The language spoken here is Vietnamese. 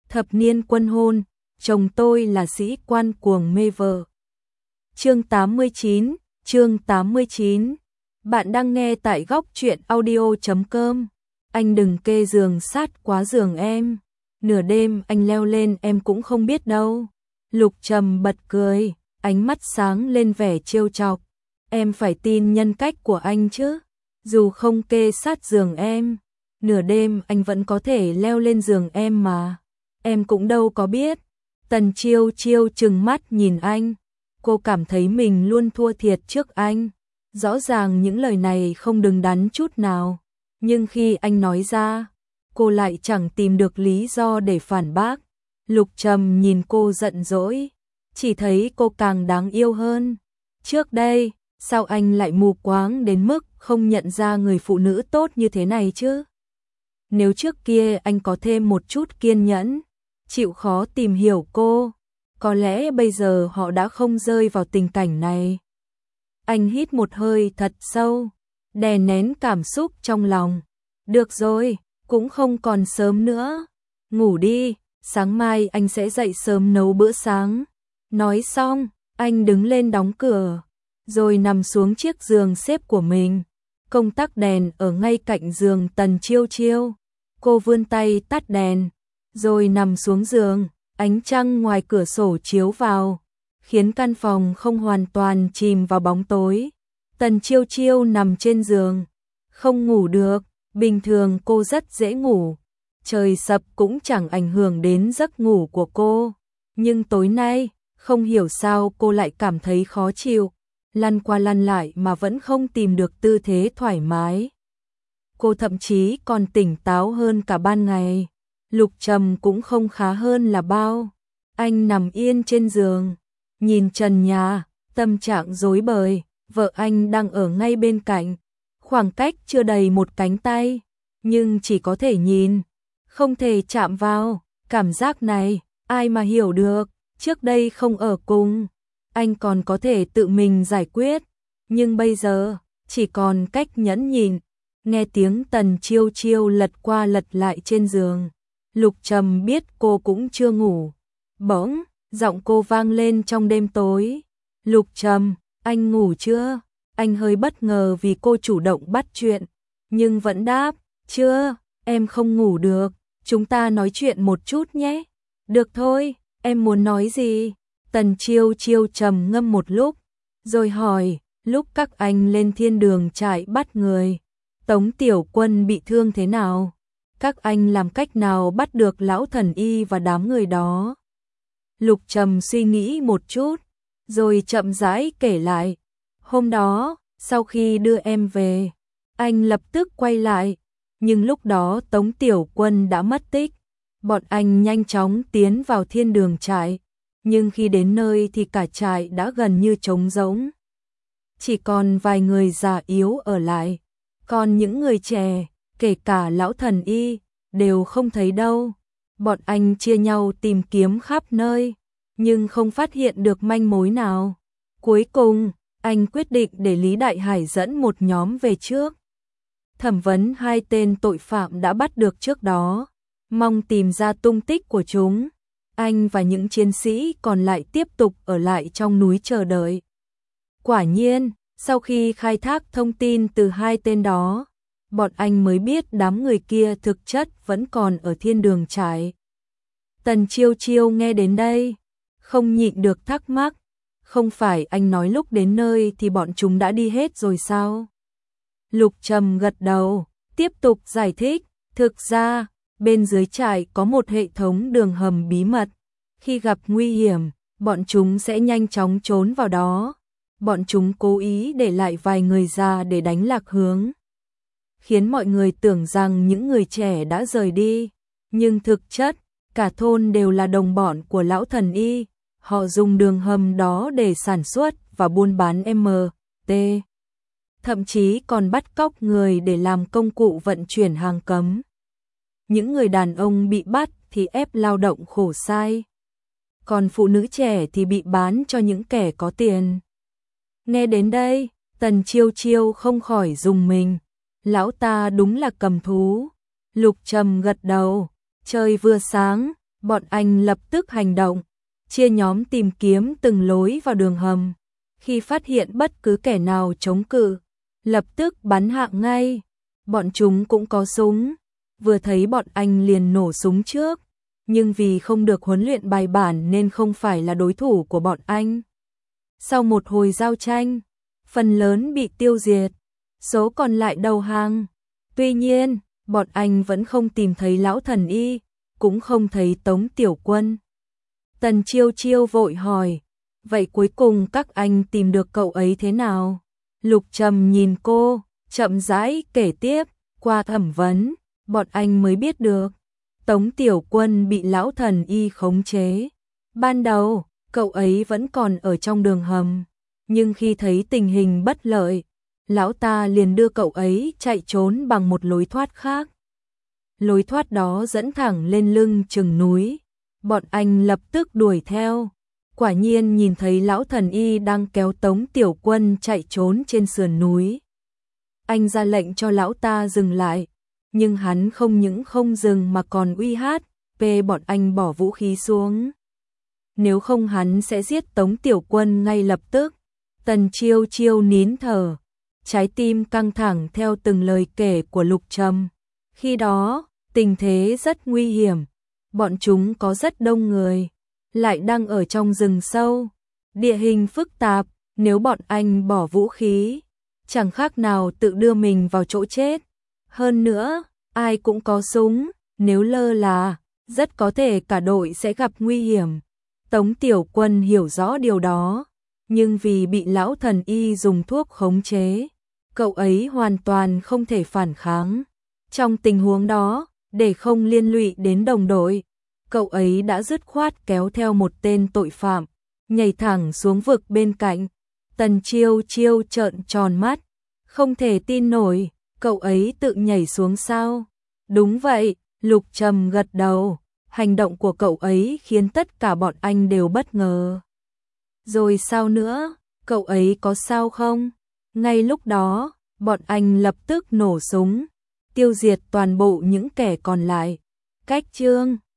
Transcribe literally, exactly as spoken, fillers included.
Thập niên quân hôn, chồng tôi là sĩ quan cuồng mê vợ. Chương tám mươi chín, chương tám mươi chín. Bạn đang nghe tại góc truyện audio chấm com. Anh đừng kê giường sát quá giường em. Nửa đêm anh leo lên em cũng không biết đâu. Lục Trầm bật cười, ánh mắt sáng lên vẻ trêu chọc. Em phải tin nhân cách của anh chứ. Dù không kê sát giường em, nửa đêm anh vẫn có thể leo lên giường em mà. Em cũng đâu có biết. Tần Chiêu Chiêu trừng mắt nhìn anh. Cô cảm thấy mình luôn thua thiệt trước anh. Rõ ràng những lời này không đứng đắn chút nào. Nhưng khi anh nói ra, cô lại chẳng tìm được lý do để phản bác. Lục Trầm nhìn cô giận dỗi, chỉ thấy cô càng đáng yêu hơn. Trước đây, sao anh lại mù quáng đến mức không nhận ra người phụ nữ tốt như thế này chứ? Nếu trước kia anh có thêm một chút kiên nhẫn, chịu khó tìm hiểu cô, có lẽ bây giờ họ đã không rơi vào tình cảnh này. Anh hít một hơi thật sâu, đè nén cảm xúc trong lòng. Được rồi, cũng không còn sớm nữa. Ngủ đi, sáng mai anh sẽ dậy sớm nấu bữa sáng. Nói xong, anh đứng lên đóng cửa, rồi nằm xuống chiếc giường xếp của mình. Công tắc đèn ở ngay cạnh giường Tần Chiêu Chiêu. Cô vươn tay tắt đèn, rồi nằm xuống giường. Ánh trăng ngoài cửa sổ chiếu vào, khiến căn phòng không hoàn toàn chìm vào bóng tối. Tần Chiêu Chiêu nằm trên giường, không ngủ được. Bình thường cô rất dễ ngủ, trời sập cũng chẳng ảnh hưởng đến giấc ngủ của cô. Nhưng tối nay, không hiểu sao cô lại cảm thấy khó chịu, lăn qua lăn lại mà vẫn không tìm được tư thế thoải mái. Cô thậm chí còn tỉnh táo hơn cả ban ngày. Lục Trầm cũng không khá hơn là bao. Anh nằm yên trên giường, nhìn trần nhà, tâm trạng rối bời. Vợ anh đang ở ngay bên cạnh, khoảng cách chưa đầy một cánh tay, nhưng chỉ có thể nhìn, không thể chạm vào. Cảm giác này, ai mà hiểu được. Trước đây không ở cùng, anh còn có thể tự mình giải quyết, nhưng bây giờ, chỉ còn cách nhẫn nhịn. Nghe tiếng Tần Chiêu Chiêu lật qua lật lại trên giường, Lục Trầm biết cô cũng chưa ngủ. Bỗng, giọng cô vang lên trong đêm tối. Lục Trầm, anh ngủ chưa? Anh hơi bất ngờ vì cô chủ động bắt chuyện, nhưng vẫn đáp, chưa, em không ngủ được, chúng ta nói chuyện một chút nhé. Được thôi, em muốn nói gì? Tần Chiêu Chiêu trầm ngâm một lúc, rồi hỏi, lúc các anh lên thiên đường trại bắt người, Tống Tiểu Quân bị thương thế nào? Các anh làm cách nào bắt được lão thần y và đám người đó? Lục Trầm suy nghĩ một chút, rồi chậm rãi kể lại. Hôm đó, sau khi đưa em về, anh lập tức quay lại, nhưng lúc đó Tống Tiểu Quân đã mất tích. Bọn anh nhanh chóng tiến vào thiên đường trại, nhưng khi đến nơi thì cả trại đã gần như trống rỗng. Chỉ còn vài người già yếu ở lại, còn những người trẻ, kể cả lão thần y, đều không thấy đâu. Bọn anh chia nhau tìm kiếm khắp nơi, nhưng không phát hiện được manh mối nào. Cuối cùng, anh quyết định để Lý Đại Hải dẫn một nhóm về trước, thẩm vấn hai tên tội phạm đã bắt được trước đó, mong tìm ra tung tích của chúng. Anh và những chiến sĩ còn lại tiếp tục ở lại trong núi chờ đợi. Quả nhiên, sau khi khai thác thông tin từ hai tên đó, bọn anh mới biết đám người kia thực chất vẫn còn ở thiên đường trại. Tần Chiêu Chiêu nghe đến đây, không nhịn được thắc mắc, không phải anh nói lúc đến nơi thì bọn chúng đã đi hết rồi sao? Lục Trầm gật đầu, tiếp tục giải thích, thực ra, bên dưới trại có một hệ thống đường hầm bí mật. Khi gặp nguy hiểm, bọn chúng sẽ nhanh chóng trốn vào đó. Bọn chúng cố ý để lại vài người già để đánh lạc hướng, khiến mọi người tưởng rằng những người trẻ đã rời đi. Nhưng thực chất, cả thôn đều là đồng bọn của lão thần y. Họ dùng đường hầm đó để sản xuất và buôn bán em tê. Thậm chí còn bắt cóc người để làm công cụ vận chuyển hàng cấm. Những người đàn ông bị bắt thì ép lao động khổ sai, còn phụ nữ trẻ thì bị bán cho những kẻ có tiền. Nghe đến đây, Tần Chiêu Chiêu không khỏi rùng mình. Lão ta đúng là cầm thú. Lục Trầm gật đầu, trời vừa sáng, Bọn anh lập tức hành động, chia nhóm tìm kiếm từng lối vào đường hầm. Khi phát hiện bất cứ kẻ nào chống cự, lập tức bắn hạ ngay. Bọn chúng cũng có súng, vừa thấy bọn anh liền nổ súng trước, nhưng vì không được huấn luyện bài bản nên không phải là đối thủ của bọn anh. Sau một hồi giao tranh, phần lớn bị tiêu diệt, số còn lại đầu hàng. Tuy nhiên, bọn anh vẫn không tìm thấy lão thần y, cũng không thấy Tống Tiểu Quân. Tần Chiêu Chiêu vội hỏi, vậy cuối cùng các anh tìm được cậu ấy thế nào? Lục Trầm nhìn cô, chậm rãi kể tiếp, qua thẩm vấn, bọn anh mới biết được. Tống Tiểu Quân bị lão thần y khống chế. Ban đầu, cậu ấy vẫn còn ở trong đường hầm, nhưng khi thấy tình hình bất lợi, lão ta liền đưa cậu ấy chạy trốn bằng một lối thoát khác. Lối thoát đó dẫn thẳng lên lưng chừng núi. Bọn anh lập tức đuổi theo. Quả nhiên nhìn thấy lão thần y đang kéo Tống Tiểu Quân chạy trốn trên sườn núi. Anh ra lệnh cho lão ta dừng lại, nhưng hắn không những không dừng mà còn uy hát, về bọn anh bỏ vũ khí xuống. Nếu không hắn sẽ giết Tống Tiểu Quân ngay lập tức. Tần Chiêu Chiêu nín thở, trái tim căng thẳng theo từng lời kể của Lục Trầm. Khi đó, tình thế rất nguy hiểm, bọn chúng có rất đông người, lại đang ở trong rừng sâu, địa hình phức tạp, nếu bọn anh bỏ vũ khí, chẳng khác nào tự đưa mình vào chỗ chết. Hơn nữa, ai cũng có súng, nếu lơ là, rất có thể cả đội sẽ gặp nguy hiểm. Tống Tiểu Quân hiểu rõ điều đó, nhưng vì bị lão thần y dùng thuốc khống chế, cậu ấy hoàn toàn không thể phản kháng. Trong tình huống đó, để không liên lụy đến đồng đội, cậu ấy đã dứt khoát kéo theo một tên tội phạm, nhảy thẳng xuống vực bên cạnh. Tần Chiêu Chiêu trợn tròn mắt, không thể tin nổi, cậu ấy tự nhảy xuống sao? Đúng vậy, Lục Trầm gật đầu, hành động của cậu ấy khiến tất cả bọn anh đều bất ngờ. Rồi sao nữa, cậu ấy có sao không? Ngay lúc đó, bọn anh lập tức nổ súng, tiêu diệt toàn bộ những kẻ còn lại. Cách chương